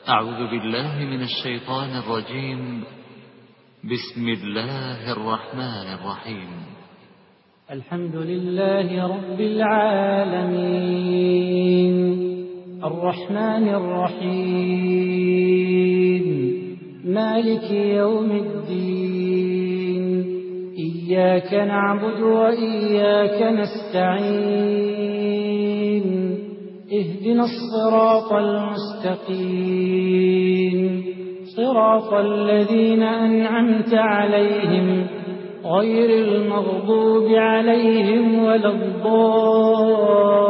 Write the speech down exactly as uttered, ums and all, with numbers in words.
أعوذ بالله من الشيطان الرجيم. بسم الله الرحمن الرحيم. الحمد لله رب العالمين الرحمن الرحيم مالك يوم الدين إياك نعبد وإياك نستعين اهدنا الصراط المستقيم صراط الذين أنعمت عليهم غير المغضوب عليهم ولا الضالين.